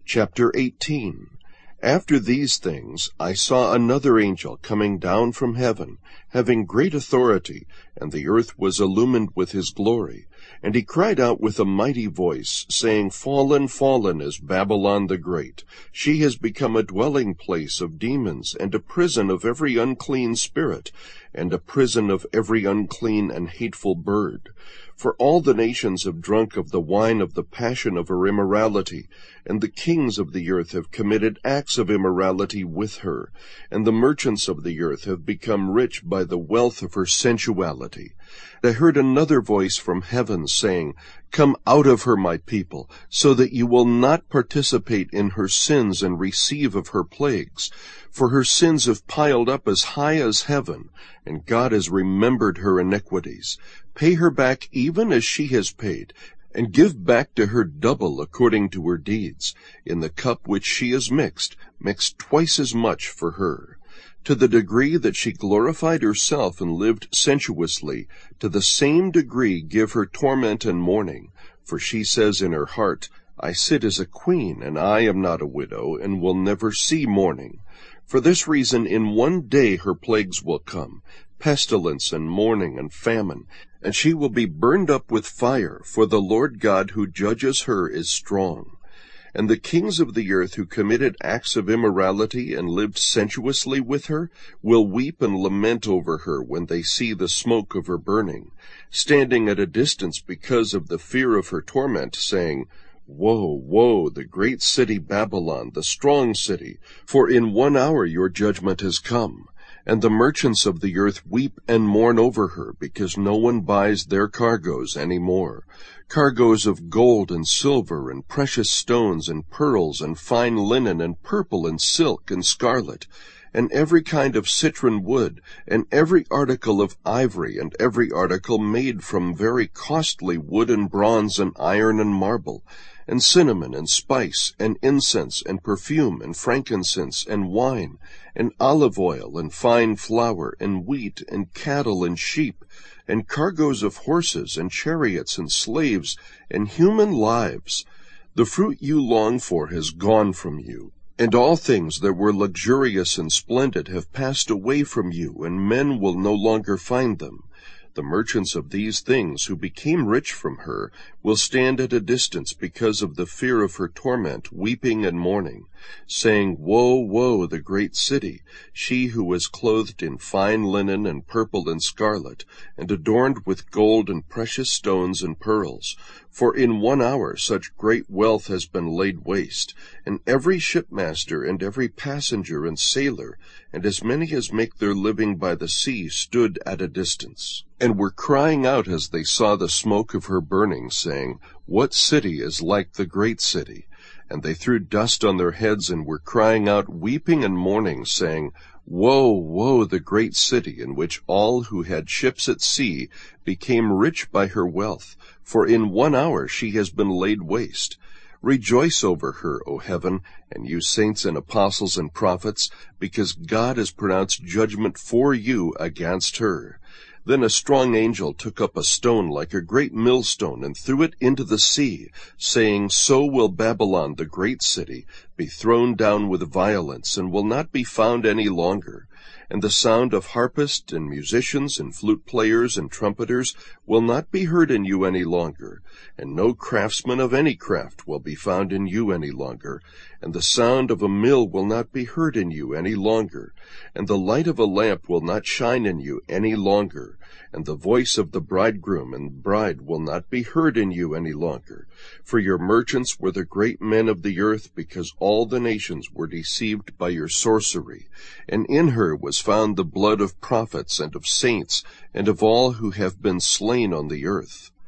Chapter 18. After these things I saw another angel coming down from heaven, having great authority, and the earth was illumined with his glory. And he cried out with a mighty voice, saying, Fallen, fallen is Babylon the Great. She has become a dwelling place of demons, and a prison of every unclean spirit, and a prison of every unclean and hateful bird. For all the nations have drunk of the wine of the passion of her immorality, and the kings of the earth have committed acts of immorality with her, and the merchants of the earth have become rich by the wealth of her sensuality. I heard another voice from heaven saying, Come out of her, my people, so that you will not participate in her sins and receive of her plagues. For her sins have piled up as high as heaven, and God has remembered her iniquities. Pay her back even as she has paid, and give back to her double according to her deeds. In the cup which she has mix twice as much for her. To the degree that she glorified herself and lived sensuously, to the same degree give her torment and mourning. For she says in her heart, I sit as a queen, and I am not a widow, and will never see mourning. For this reason in one day her plagues will come, pestilence and mourning and famine, and she will be burned up with fire, for the Lord God who judges her is strong. And the kings of the earth who committed acts of immorality and lived sensuously with her will weep and lament over her when they see the smoke of her burning, standing at a distance because of the fear of her torment, saying, Woe, woe, the great city Babylon, the strong city, for in 1 hour your judgment has come. And the merchants of the earth weep and mourn over her, because no one buys their cargoes any more. Cargoes of gold and silver and precious stones and pearls and fine linen and purple and silk and scarlet, and every kind of citron wood, and every article of ivory, and every article made from very costly wood and bronze and iron and marble, and cinnamon and spice, and incense and perfume, and frankincense and wine, and olive oil, and fine flour, and wheat, and cattle, and sheep, and cargoes of horses, and chariots, and slaves, and human lives. The fruit you long for has gone from you, and all things that were luxurious and splendid have passed away from you, and men will no longer find them. The merchants of these things who became rich from her will stand at a distance because of the fear of her torment, weeping and mourning, saying, Woe, woe, the great city, she who was clothed in fine linen and purple and scarlet, and adorned with gold and precious stones and pearls. For in 1 hour such great wealth has been laid waste, and every shipmaster and every passenger and sailor, and as many as make their living by the sea, stood at a distance, and were crying out as they saw the smoke of her burning, saying, What city is like the great city? And they threw dust on their heads and were crying out, weeping and mourning, saying, Woe, woe, the great city, in which all who had ships at sea became rich by her wealth, for in 1 hour she has been laid waste. Rejoice over her, O heaven, and you saints and apostles and prophets, because God has pronounced judgment for you against her. Then a strong angel took up a stone like a great millstone and threw it into the sea, saying, So will Babylon, the great city, be thrown down with violence, and will not be found any longer. And the sound of harpists and musicians and flute players and trumpeters will not be heard in you any longer, and no craftsman of any craft will be found in you any longer, and the sound of a mill will not be heard in you any longer, and the light of a lamp will not shine in you any longer, and the voice of the bridegroom and bride will not be heard in you any longer. For your merchants were the great men of the earth, because all the nations were deceived by your sorcery. And in her was found the blood of prophets and of saints and of all who have been slain on the earth.